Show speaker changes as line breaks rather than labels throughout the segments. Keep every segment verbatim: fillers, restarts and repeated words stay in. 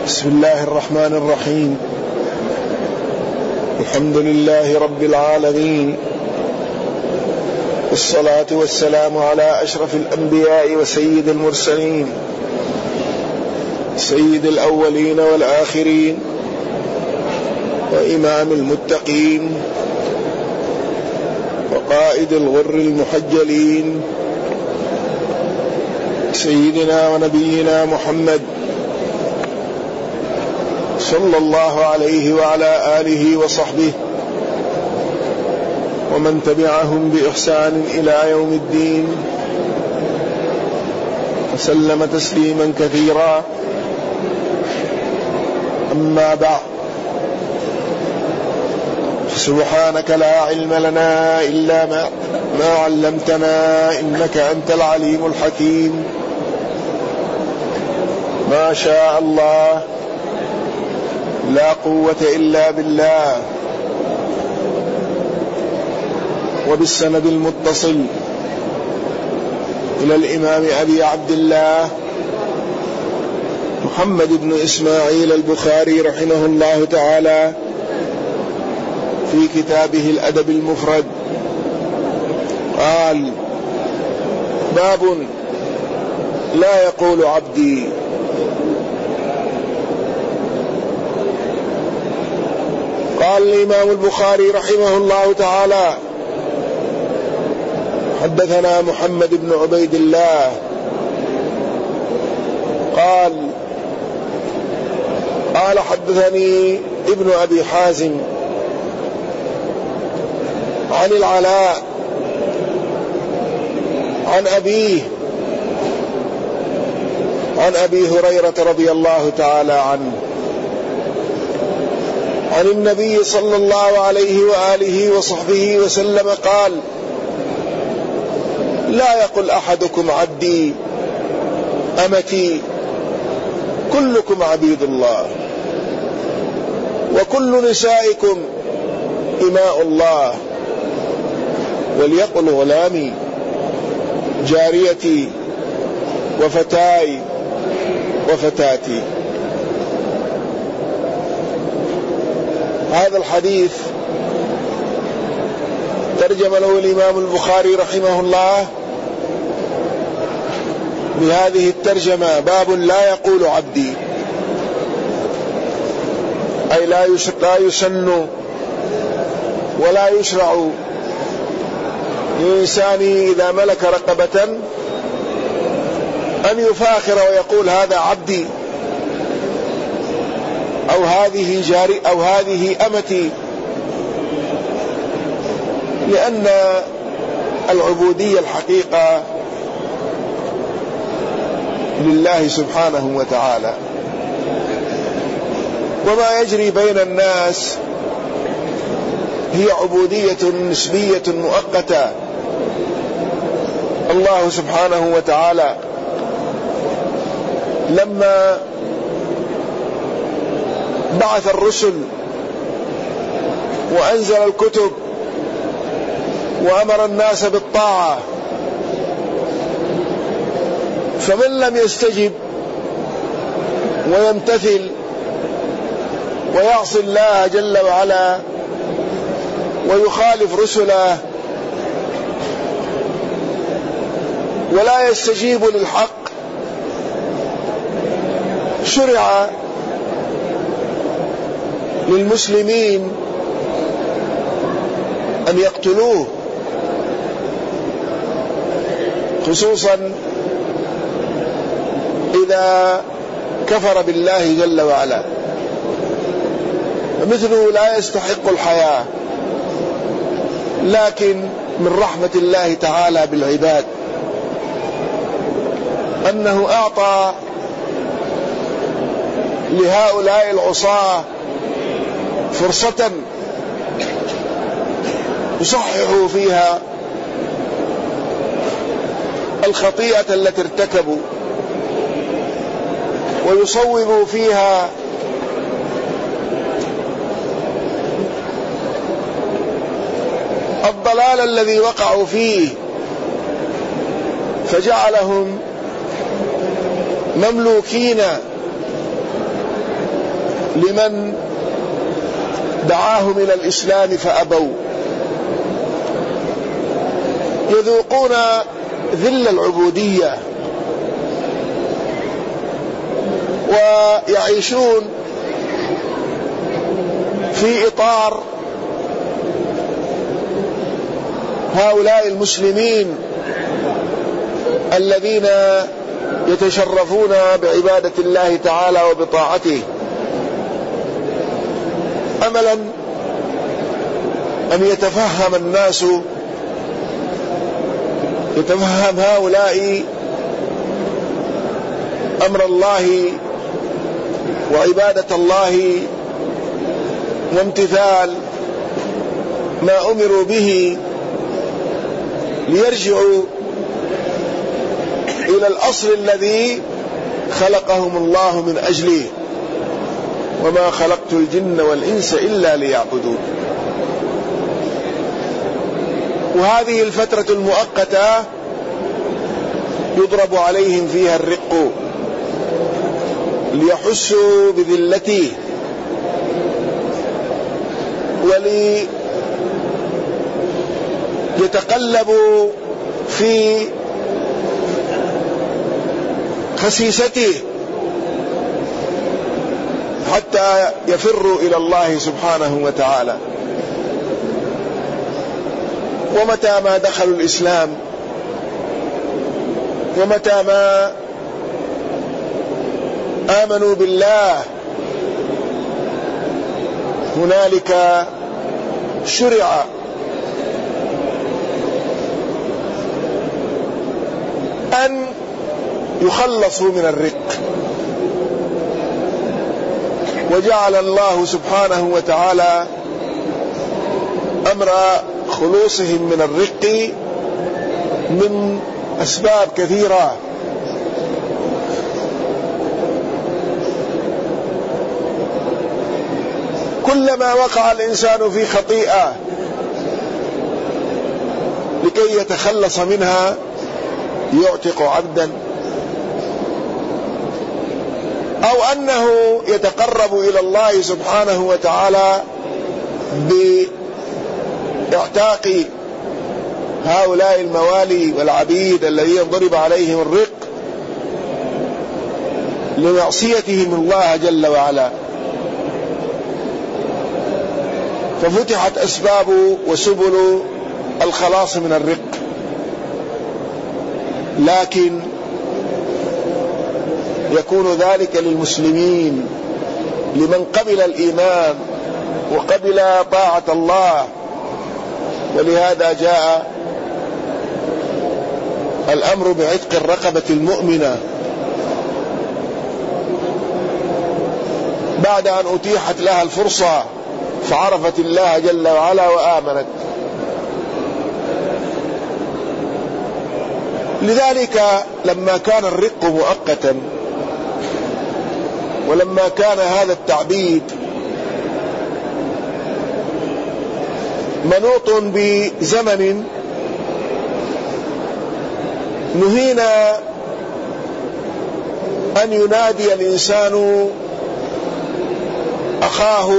بسم الله الرحمن الرحيم. الحمد لله رب العالمين، والصلاة والسلام على أشرف الأنبياء وسيد المرسلين، سيد الأولين والآخرين، وإمام المتقين، وقائد الغر المحجلين، سيدنا ونبينا محمد صلى الله عليه وعلى آله وصحبه ومن تبعهم بإحسان إلى يوم الدين، وسلم تسليما كثيرا. أما بعد، سبحانك لا علم لنا إلا ما, ما علمتنا إنك أنت العليم الحكيم. ما شاء الله لا قوة إلا بالله. وبالسند المتصل إلى الإمام أبي عبد الله محمد بن إسماعيل البخاري رحمه الله تعالى في كتابه الأدب المفرد قال: باب لا يقول عبدي. قال الإمام البخاري رحمه الله تعالى: حدثنا محمد بن عبيد الله قال قال حدثني ابن أبي حازم عن العلاء عن أبيه عن أبي هريرة رضي الله تعالى عنه عن النبي صلى الله عليه وآله وصحبه وسلم قال: لا يقل أحدكم عبدي أمتي، كلكم عبيد الله، وكل نسائكم إماء الله، وليقل غلامي جاريتي وفتاي وفتاتي. هذا الحديث ترجم له الإمام البخاري رحمه الله بهذه الترجمة: باب لا يقول عبدي، أي لا يسن ولا يشرع للإنسان إذا ملك رقبة أن يفاخر ويقول هذا عبدي، أو هذه جاري أو هذه أمتي، لأن العبودية الحقيقة لله سبحانه وتعالى، وما يجري بين الناس هي عبودية نسبية مؤقتة. الله سبحانه وتعالى لما بعث الرسل وأنزل الكتب وأمر الناس بالطاعة، فمن لم يستجب ويمتثل ويعصي الله جل وعلا ويخالف رسله ولا يستجيب للحق، شرع للمسلمين أن يقتلوه، خصوصا إذا كفر بالله جل وعلا، مثله لا يستحق الحياة. لكن من رحمة الله تعالى بالعباد أنه أعطى لهؤلاء العصاة فرصة يصححوا فيها الخطيئة التي ارتكبوا، ويصوبوا فيها الضلال الذي وقعوا فيه، فجعلهم مملوكين لمن دعاهم إلى الإسلام فأبوا، يذوقون ذل العبودية ويعيشون في إطار هؤلاء المسلمين الذين يتشرفون بعبادة الله تعالى وبطاعته، أملا أن يتفهم الناس يتفهم هؤلاء أمر الله وعبادة الله وامتثال ما أمروا به، ليرجعوا إلى الأصل الذي خلقهم الله من أجله: وما خلقت الجن والإنس إلا ليعبدون. وهذه الفترة المؤقتة يضرب عليهم فيها الرق ليحسوا بذلته وليتقلبوا في خسيسته حتى يفروا إلى الله سبحانه وتعالى. ومتى ما دخلوا الإسلام ومتى ما آمنوا بالله هنالك شرع أن يخلصوا من الرق، وجعل الله سبحانه وتعالى أمر خلوصهم من الرق من أسباب كثيرة. كلما وقع الإنسان في خطيئة لكي يتخلص منها يعتق عبدا، أو أنه يتقرب إلى الله سبحانه وتعالى باعتاق هؤلاء الموالي والعبيد الذين ضرب عليهم الرق لمعصيتهم الله جل وعلا. ففتحت أسباب وسبل الخلاص من الرق، لكن يكون ذلك للمسلمين، لمن قبل الإيمان وقبل طاعة الله. ولهذا جاء الأمر بعتق الرقبة المؤمنة بعد أن أتيحت لها الفرصة فعرفت الله جل وعلا وآمنت. لذلك لما كان الرق مؤقتا، ولما كان هذا التعبيد منوط بزمن نهينا أن ينادي الإنسان أخاه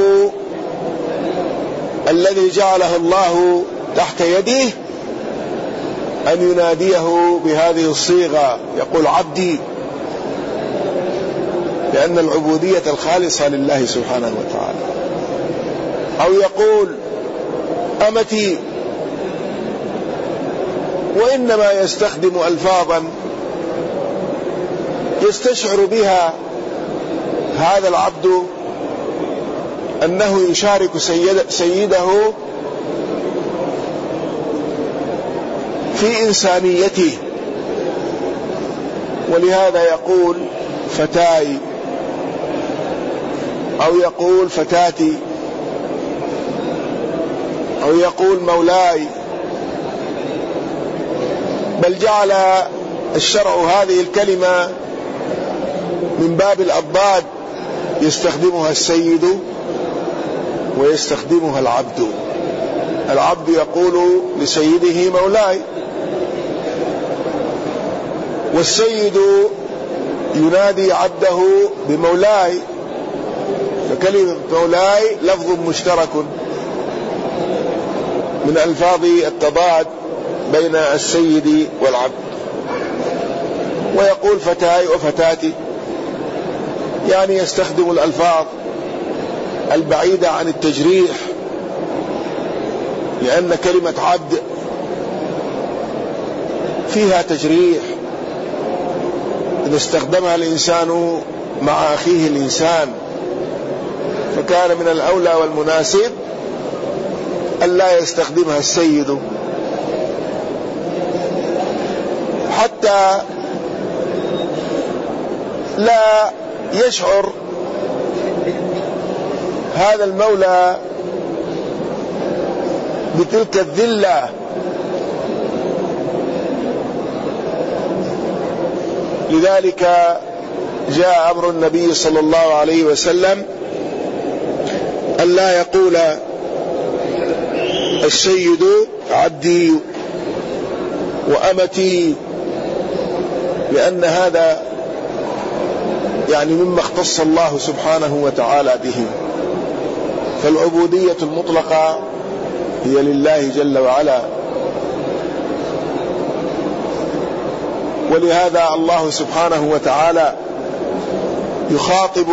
الذي جعله الله تحت يده، أن يناديه بهذه الصيغة، يقول عبدي، لأن العبودية الخالصة لله سبحانه وتعالى، أو يقول أمتي، وإنما يستخدم ألفاظا يستشعر بها هذا العبد أنه يشارك سيد سيده في إنسانيته. ولهذا يقول فتاي، أو يقول فتاتي، أو يقول مولاي. بل جعل الشرع هذه الكلمة من باب الأضداد، يستخدمها السيد ويستخدمها العبد. العبد يقول لسيده مولاي، والسيد ينادي عبده بمولاي، كلمة مولاي لفظ مشترك من ألفاظ التضاد بين السيد والعبد. ويقول فتاي وفتاتي، يعني يستخدم الألفاظ البعيدة عن التجريح، لأن كلمة عبد فيها تجريح إذا استخدمها الإنسان مع أخيه الإنسان، فكان من الأولى والمناسب ألا يستخدمها السيد، حتى لا يشعر هذا المولى بتلك الذلة. لذلك جاء أمر النبي صلى الله عليه وسلم ألا يقول السيد عبدي وأمتي، لأن هذا يعني مما اختص الله سبحانه وتعالى به، فالعبودية المطلقة هي لله جل وعلا. ولهذا الله سبحانه وتعالى يخاطب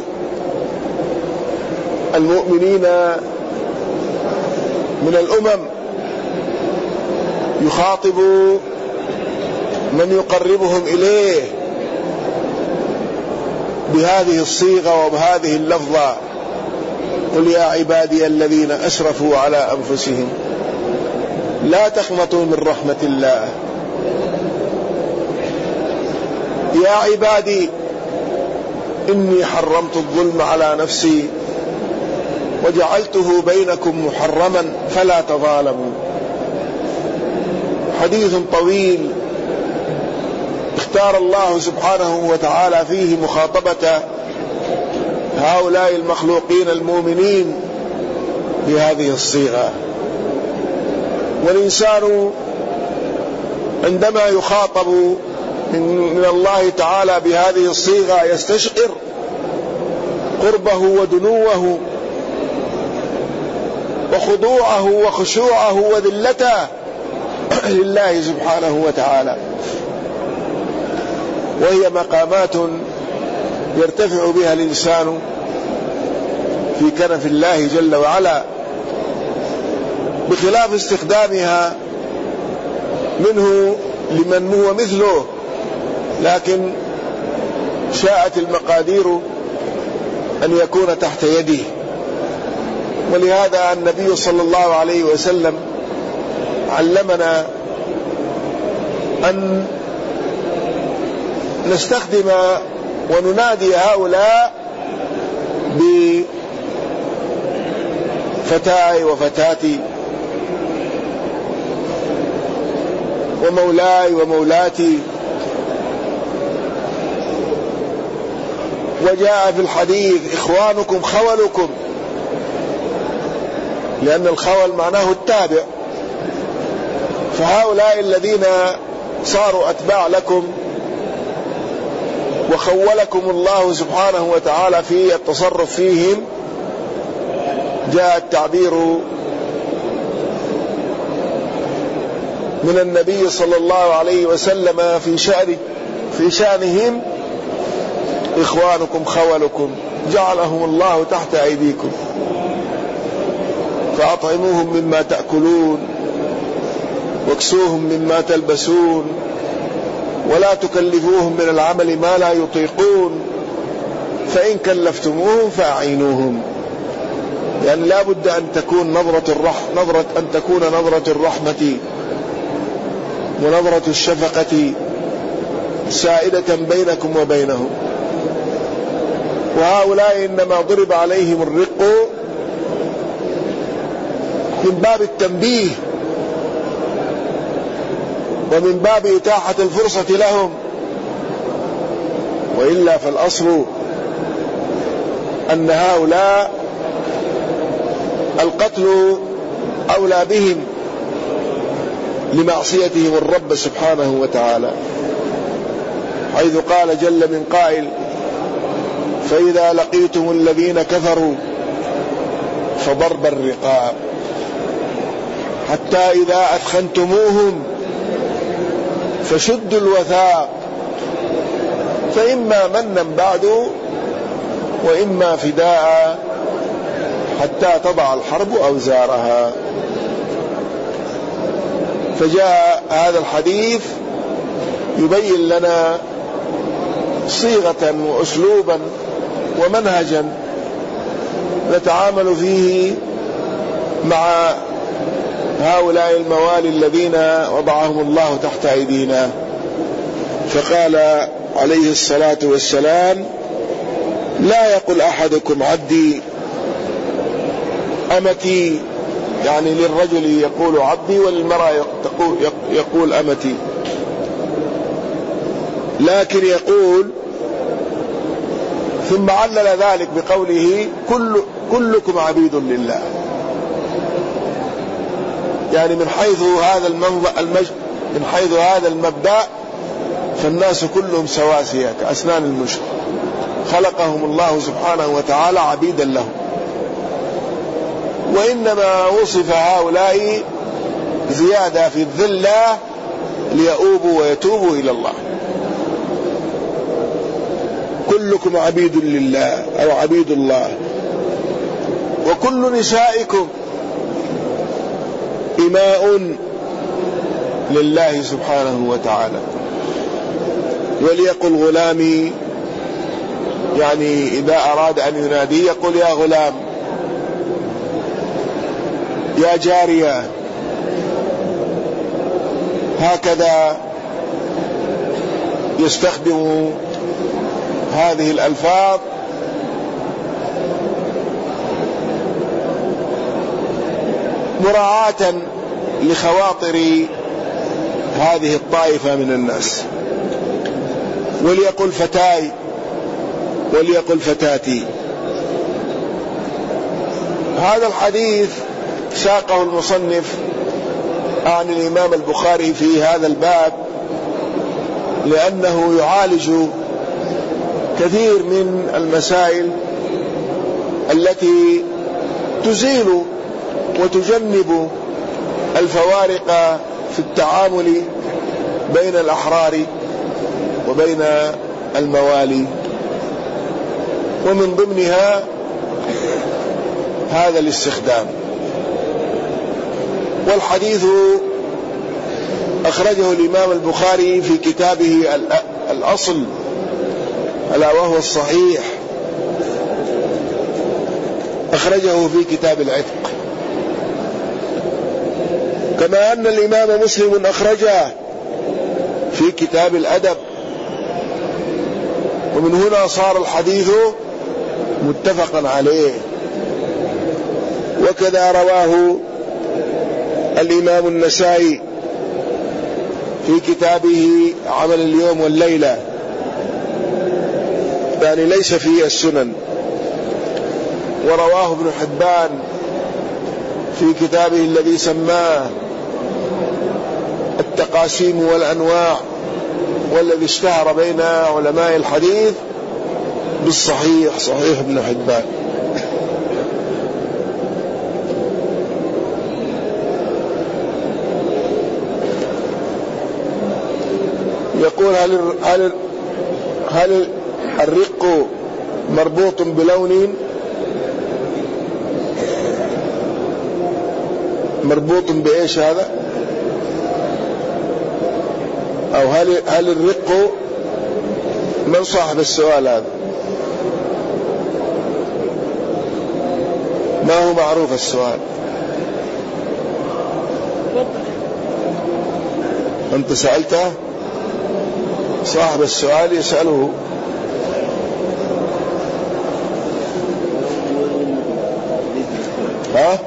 المؤمنين من الأمم، يخاطب من يقربهم إليه بهذه الصيغة وبهذه اللفظة: قل يا عبادي الذين أسرفوا على أنفسهم لا تقنطوا من رحمة الله يا عبادي إني حرمت الظلم على نفسي وجعلته بينكم محرما فلا تظالموا. حديث طويل اختار الله سبحانه وتعالى فيه مخاطبة هؤلاء المخلوقين المؤمنين بهذه الصيغة. والإنسان عندما يخاطب من الله تعالى بهذه الصيغة يستشعر قربه ودنوه وخضوعه وخشوعه وذلته لله سبحانه وتعالى، وهي مقامات يرتفع بها الإنسان في كنف الله جل وعلا، بخلاف استخدامها منه لمن هو مثله، لكن شاءت المقادير أن يكون تحت يده. ولهذا النبي صلى الله عليه وسلم علمنا أن نستخدم وننادي هؤلاء بفتاي وفتاتي ومولاي ومولاتي. وجاء في الحديث إخوانكم خولكم، لأن الخول معناه التابع، فهؤلاء الذين صاروا أتباع لكم وخولكم الله سبحانه وتعالى في التصرف فيهم، جاء التعبير من النبي صلى الله عليه وسلم في شأن في شأنهم: إخوانكم خولكم جعلهم الله تحت أيديكم فأطعموهم مما تأكلون واكسوهم مما تلبسون ولا تكلفوهم من العمل ما لا يطيقون فإن كلفتموهم فأعينوهم. يعني لا بد أن تكون نظرة الرح نظرة أن تكون نظرة الرحمة ونظرة الشفقة سائدة بينكم وبينهم. وهؤلاء إنما ضرب عليهم الرق من باب التنبيه ومن باب إتاحة الفرصة لهم، وإلا فالأصل أن هؤلاء القتل أولى بهم لمعصيتهم الرب سبحانه وتعالى، حيث قال جل من قائل: فإذا لقيتم الذين كفروا فضرب الرقاب حتى إذا أثخنتموهم فشدوا الوثاق فإما منا بعد وإما فداء حتى تضع الحرب أوزارها. فجاء هذا الحديث يبين لنا صيغة وأسلوبا ومنهجا نتعامل فيه مع هؤلاء الموالي الذين وضعهم الله تحت أيدينا. فقال عليه الصلاة والسلام: لا يقل أحدكم عبدي أمتي، يعني للرجل يقول عبدي وللمرأة يقول أمتي، لكن يقول ثم علل ذلك بقوله كل كلكم عبيد لله، يعني من حيث هذا المج... من حيث هذا المبدأ فالناس كلهم سواسية كأسنان المشط، خلقهم الله سبحانه وتعالى عبيدا له، وإنما وصف هؤلاء زيادة في الذلة ليؤوبوا ويتوبوا إلى الله. كلكم عبيد لله أو عبيد الله، وكل نسائكم إماء لله سبحانه وتعالى. وليقل غلامي، يعني إذا أراد أن ينادي يقول يا غلام، يا جارية، هكذا يستخدم هذه الألفاظ مراعاة لخواطر هذه الطائفة من الناس. وليقل فتاي، وليقل فتاتي. هذا الحديث ساقه المصنف عن الإمام البخاري في هذا الباب لأنه يعالج كثير من المسائل التي تزيل وتجنب الفوارق في التعامل بين الأحرار وبين الموالي، ومن ضمنها هذا الاستخدام. والحديث أخرجه الإمام البخاري في كتابه الأصل ألا وهو الصحيح، أخرجه في كتاب العتق، كما أن الإمام مسلم أخرجه في كتاب الأدب، ومن هنا صار الحديث متفقا عليه. وكذا رواه الإمام النسائي في كتابه عمل اليوم والليلة، يعني ليس في السنن. ورواه ابن حبان في كتابه الذي سماه التقاسيم والأنواع، والذي اشتهر بين علماء الحديث بالصحيح، صحيح ابن حبان. يقول هل هل هل الرق مربوط بلون؟ مربوط بإيش هذا؟ أو هل هل الرق، من صاحب السؤال هذا؟ ما هو معروف السؤال؟ أنت سألته؟ صاحب السؤال يسأله. ها؟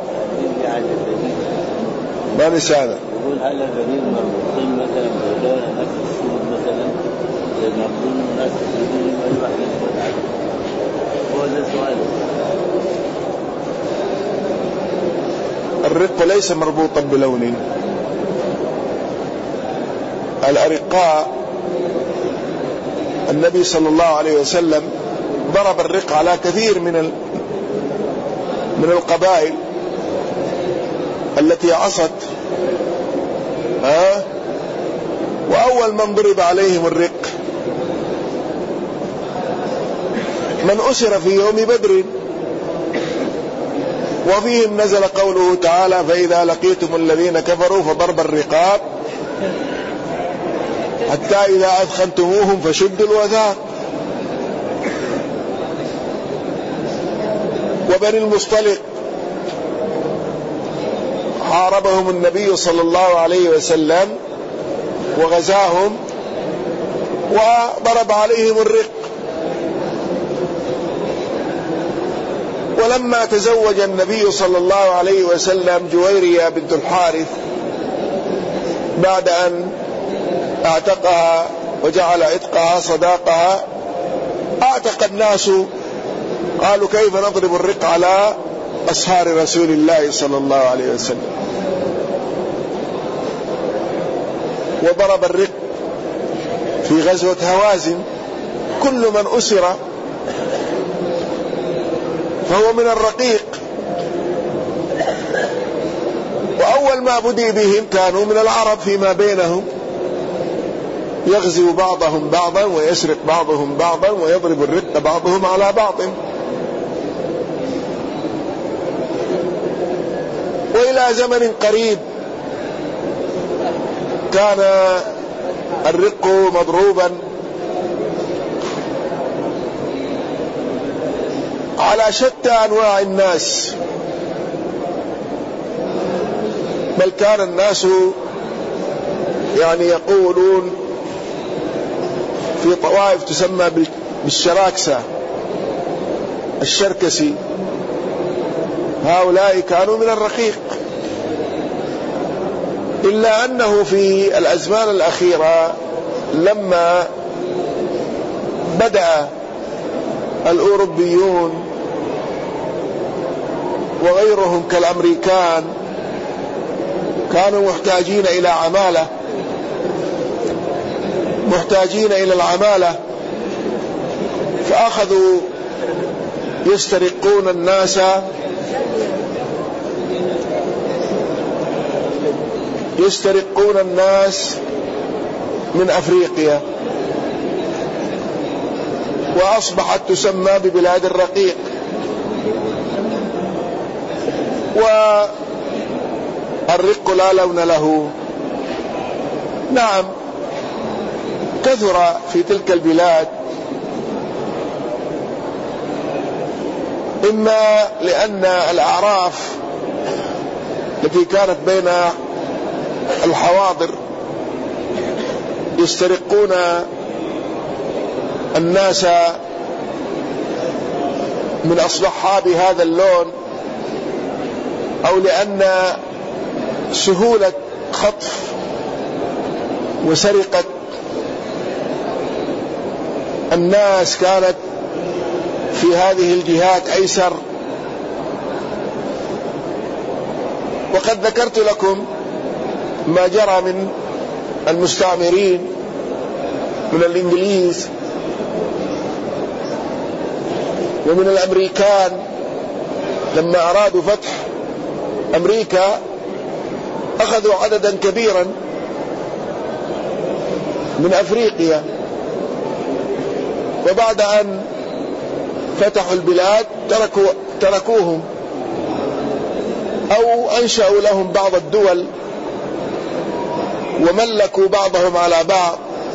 ما نسأله؟
يقول هل البنين مربوطين مثلا بلون نفس السود مثلا زي مربوطين الناس السودين والواحد هو ده سؤال.
الرق ليس مربوطا بلون. الأرقاء النبي صلى الله عليه وسلم ضرب الرق على كثير من ال... من القبائل التي عصت، ها؟ وأول من ضرب عليهم الرق من أسر في يوم بدر، وفيهم نزل قوله تعالى: فإذا لقيتم الذين كفروا فضرب الرقاب حتى إذا أثخنتموهم فشدوا الوثاق. وبني المصطلق حاربهم النبي صلى الله عليه وسلم وغزاهم وضرب عليهم الرق. ولما تزوج النبي صلى الله عليه وسلم جويرية بنت الحارث بعد أن اعتقها وجعل عتقها صداقها، اعتق الناس قالوا: كيف نضرب الرق على أصهار رسول الله صلى الله عليه وسلم؟ وضرب الرق في غزوة هوازن. كل من أسر فهو من الرقيق. وأول ما بدي بهم كانوا من العرب فيما بينهم، يغزو بعضهم بعضا ويسرق بعضهم بعضا ويضرب الرق بعضهم على بعض. وإلى زمن قريب كان الرق مضروبا على شتى أنواع الناس، بل كان الناس يعني يقولون في طوائف تسمى بالشراكسة الشركسي، هؤلاء كانوا من الرقيق. إلا أنه في الأزمان الأخيرة لما بدأ الأوروبيون وغيرهم كالأمريكان كانوا محتاجين إلى عمالة، محتاجين إلى العمالة، فأخذوا يسترقون الناس يسترقون الناس من أفريقيا، وأصبحت تسمى ببلاد الرقيق. والرق لا لون له. نعم، كثر في تلك البلاد، إما لأن الأعراف التي كانت بين الحواضر يسترقون الناس من أصبحها بهذا اللون، أو لأن سهولة خطف وسرقة الناس كانت في هذه الجهات أيسر. وقد ذكرت لكم ما جرى من المستعمرين من الإنجليز ومن الأمريكان لما أرادوا فتح أمريكا، أخذوا عددا كبيرا من أفريقيا، وبعد أن فتحوا البلاد تركوا تركوهم أو أنشأوا لهم بعض الدول وملكوا بعضهم على بعض.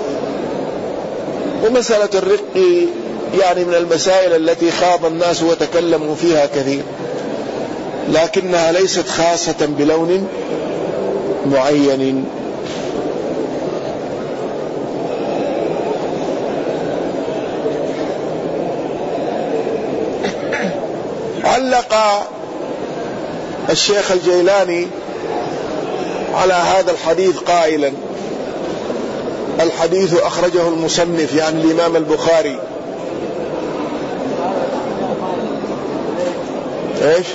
ومسألة الرق يعني من المسائل التي خاض الناس وتكلموا فيها كثير، لكنها ليست خاصة بلون معين. علق الشيخ الجيلاني على هذا الحديث قائلا: الحديث أخرجه المصنف يعني الإمام البخاري. إيش؟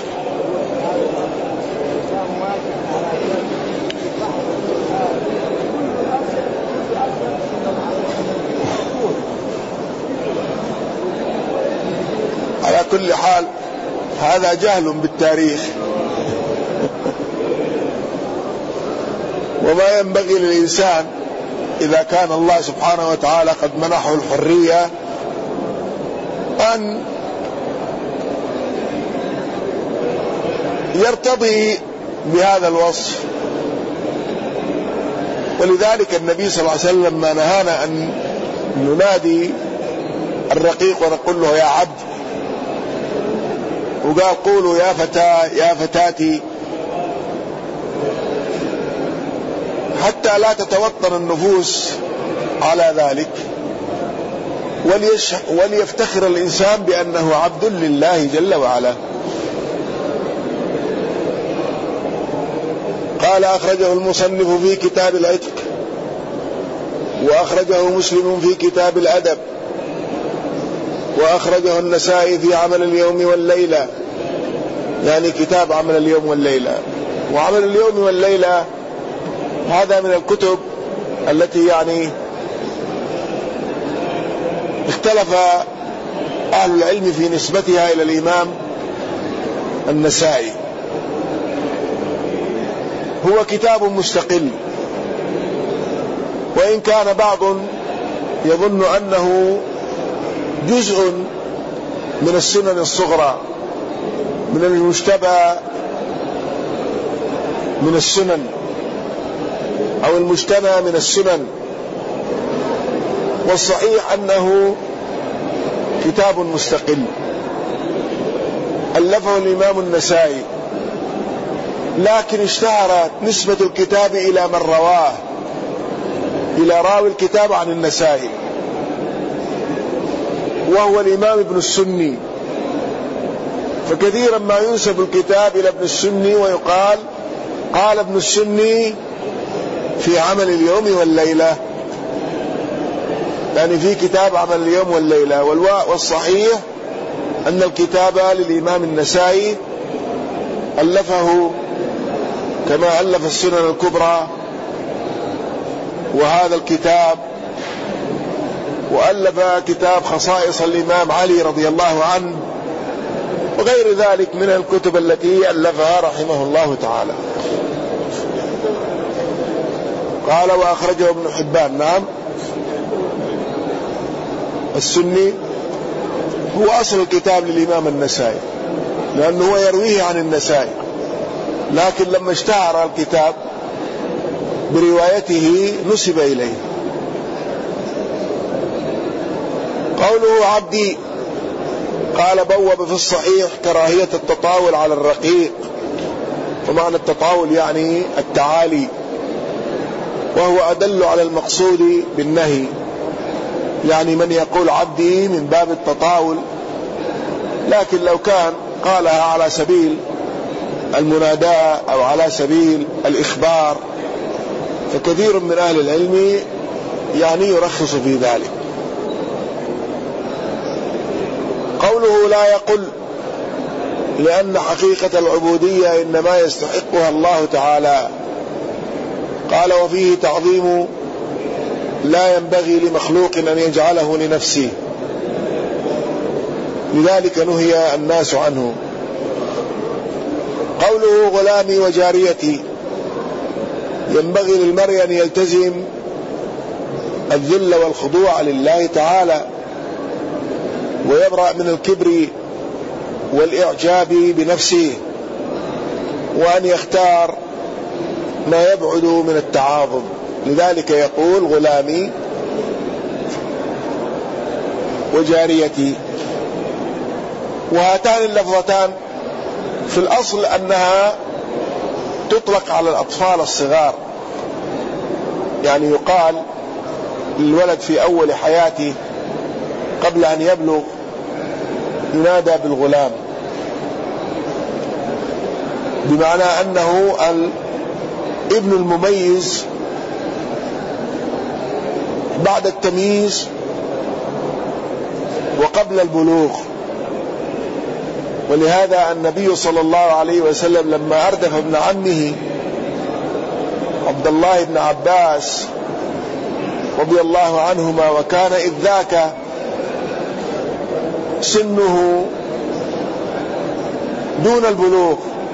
كل حال هذا جهل بالتاريخ. وما ينبغي للإنسان إذا كان الله سبحانه وتعالى قد منحه الحرية أن يرتضي بهذا الوصف. ولذلك النبي صلى الله عليه وسلم ما نهانا أن ننادي الرقيق ونقول له يا عبد، وقال قولوا يا فتاة يا فتاتي، حتى لا تتوطن النفوس على ذلك، وليفتخر الإنسان بأنه عبد لله جل وعلا. قال أخرجه المصنف في كتاب العتق، وأخرجه مسلم في كتاب الأدب، وأخرجه النسائي في عمل اليوم والليلة، يعني كتاب عمل اليوم والليلة. وعمل اليوم والليلة هذا من الكتب التي يعني اختلف أهل العلم في نسبتها إلى الإمام النسائي. هو كتاب مستقل، وإن كان بعض يظن أنه جزء من السنن الصغرى، من المجتبى من السنن أو المجتمع من السنن. والصحيح أنه كتاب مستقل ألفه الإمام النسائي، لكن اشتهرت نسبة الكتاب إلى من رواه، إلى راوي الكتاب عن النسائي، وهو الإمام ابن السني. فكثيرا ما ينسب الكتاب إلى ابن السني ويقال قال ابن السني في عمل اليوم والليلة، يعني في كتاب عمل اليوم والليلة. والصحيح أن الكتاب للإمام النسائي ألفه كما ألف السنن الكبرى، وهذا الكتاب، وألف كتاب خصائص الإمام علي رضي الله عنه، وغير ذلك من الكتب التي ألفها رحمه الله تعالى. قال وأخرجه ابن حبان. نعم، السني هو أصل الكتاب للإمام النسائي، لأنه هو يرويه عن النسائي، لكن لما اشتهر الكتاب بروايته نسب إليه. قوله عبدي، قال بوب في الصحيح كراهية التطاول على الرقيق، ومعنى التطاول يعني التعالي، وهو أدل على المقصود بالنهي، يعني من يقول عبدي من باب التطاول. لكن لو كان قالها على سبيل المناداة أو على سبيل الإخبار فكثير من أهل العلم يعني يرخص في ذلك. قوله لا يقل، لأن حقيقة العبودية إنما يستحقها الله تعالى. قال وفيه تعظيم لا ينبغي لمخلوق أن يجعله لنفسه، لذلك نهي الناس عنه. قوله غلامي وجاريتي، ينبغي للمرء أن يلتزم الذل والخضوع لله تعالى، ويبرأ من الكبر والإعجاب بنفسه، وأن يختار ما يبعد من التعاظم. لذلك يقول غلامي وجاريتي. وهاتان اللفظتان في الأصل أنها تطلق على الأطفال الصغار، يعني يقال للولد في أول حياته قبل أن يبلغ ينادى بالغلام، بمعنى أنه الابن المميز بعد التمييز وقبل البلوغ. ولهذا النبي صلى الله عليه وسلم لما أردف ابن عمه عبد الله بن عباس رضي الله عنهما، وكان إذ ذاك سنه دون البلوغ،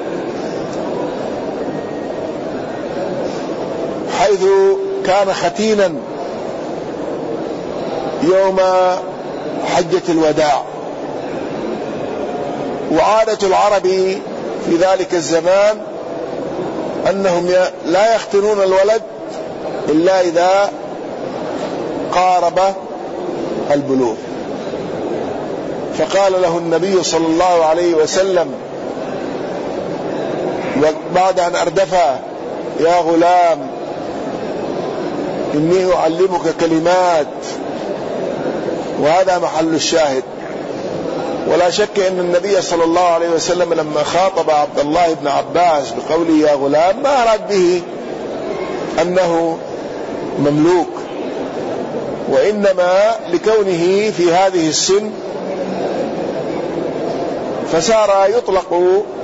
حيث كان ختينا يوم حجة الوداع. وعادة العرب في ذلك الزمان أنهم لا يختنون الولد إلا إذا قارب البلوغ. فقال له النبي صلى الله عليه وسلم بعد أن أردفه: يا غلام إني أعلمك كلمات. وهذا محل الشاهد. ولا شك أن النبي صلى الله عليه وسلم لما خاطب عبد الله بن عباس بقوله يا غلام ما أراد به أنه مملوك، وإنما لكونه في هذه السن فصار يطلق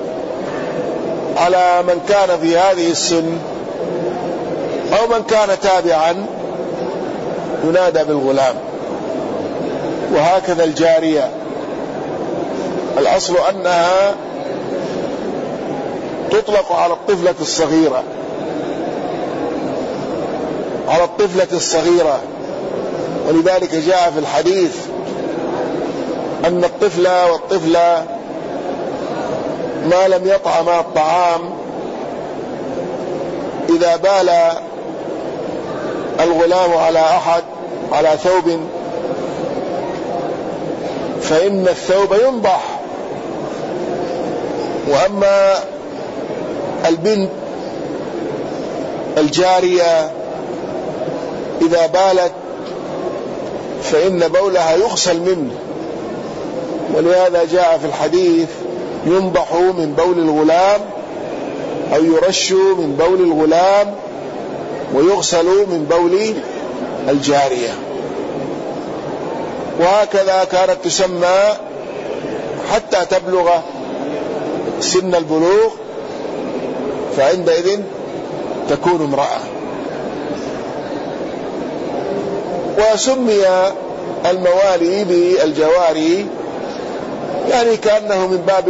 على من كان في هذه السن أو من كان تابعا ينادى بالغلام. وهكذا الجارية، الأصل أنها تطلق على الطفلة الصغيرة على الطفلة الصغيرة ولذلك جاء في الحديث أن الطفل والطفلة ما لم يطعما الطعام إذا بال الغلام على أحد على ثوب فإن الثوب ينضح. وأما البنت الجارية إذا بالت فإن بولها يغسل منه، ولهذا جاء في الحديث ينضح من بول الغلام أو يرش من بول الغلام ويغسل من بول الجارية. وهكذا كانت تسمى حتى تبلغ سن البلوغ، فعندئذ تكون امرأة. وسمي الموالي بالجواري يعني كأنه من باب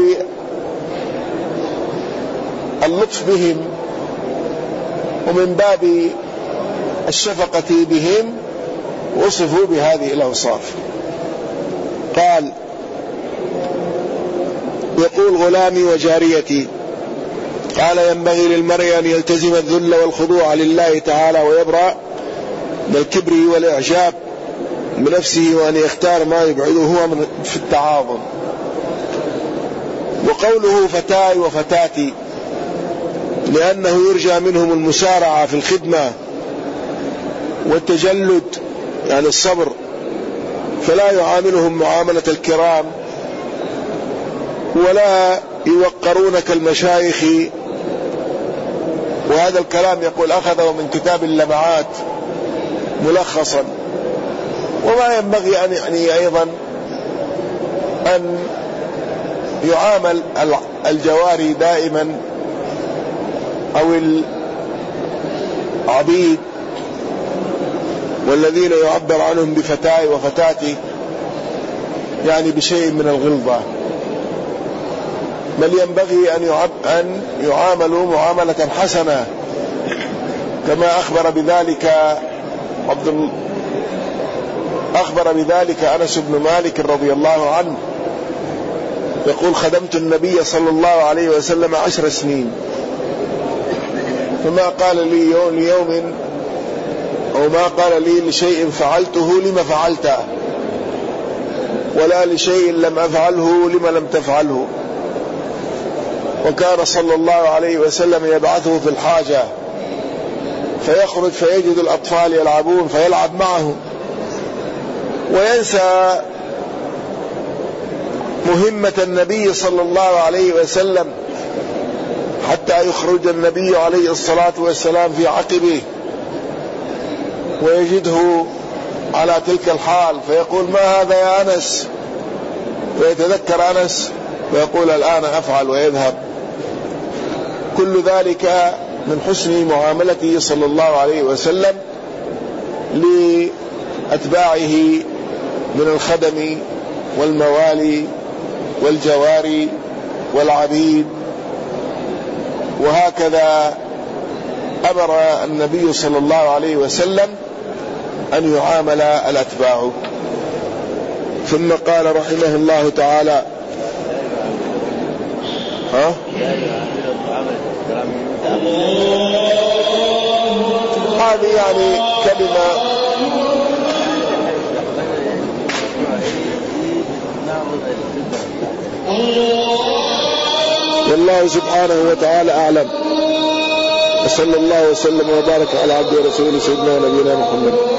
اللطف بهم ومن باب الشفقة بهم وصفوا بهذه الأوصاف. قال يقول غلامي وجاريتي. قال ينبغي للمرء أن يلتزم الذل والخضوع لله تعالى ويبرأ من الكبر والإعجاب بنفسه وأن يختار ما يبعده هو من في التعاظم. وقوله فتاي وفتاتي لأنه يرجى منهم المسارعة في الخدمة والتجلد يعني الصبر، فلا يعاملهم معاملة الكرام ولا يوقرون كالمشايخ. وهذا الكلام يقول أخذه من كتاب اللمعات ملخصا. وما ينبغي أن يعني أيضا أن يعامل الجواري دائما أو العبيد والذين يعبر عنهم بفتاي وفتاتي يعني بشيء من الغلظة، بل ينبغي أن, يعب أن يعاملوا معاملة حسنة كما أخبر بذلك عبد أخبر بذلك أنس بن مالك رضي الله عنه يقول خدمت النبي صلى الله عليه وسلم عشر سنين فما قال لي يوم ليوم أو ما قال لي لشيء فعلته لما فعلته ولا لشيء لم أفعله لما لم تفعله. وكان صلى الله عليه وسلم يبعثه في الحاجة فيخرج فيجد الأطفال يلعبون فيلعب معهم وينسى مهمة النبي صلى الله عليه وسلم حتى يخرج النبي عليه الصلاة والسلام في عقبه ويجده على تلك الحال فيقول ما هذا يا أنس، فيتذكر أنس ويقول الآن أفعل ويذهب. كل ذلك من حسن معاملته صلى الله عليه وسلم لأتباعه من الخدم والموالي والجواري والعبيد. وهكذا أمر النبي صلى الله عليه وسلم أن يعامل الأتباع. ثم قال رحمه الله تعالى ها؟ هذه يعني كلمة والله سبحانه وتعالى أعلم. وصلى الله وسلم وبارك على عبده ورسوله سيدنا ونبينا محمد.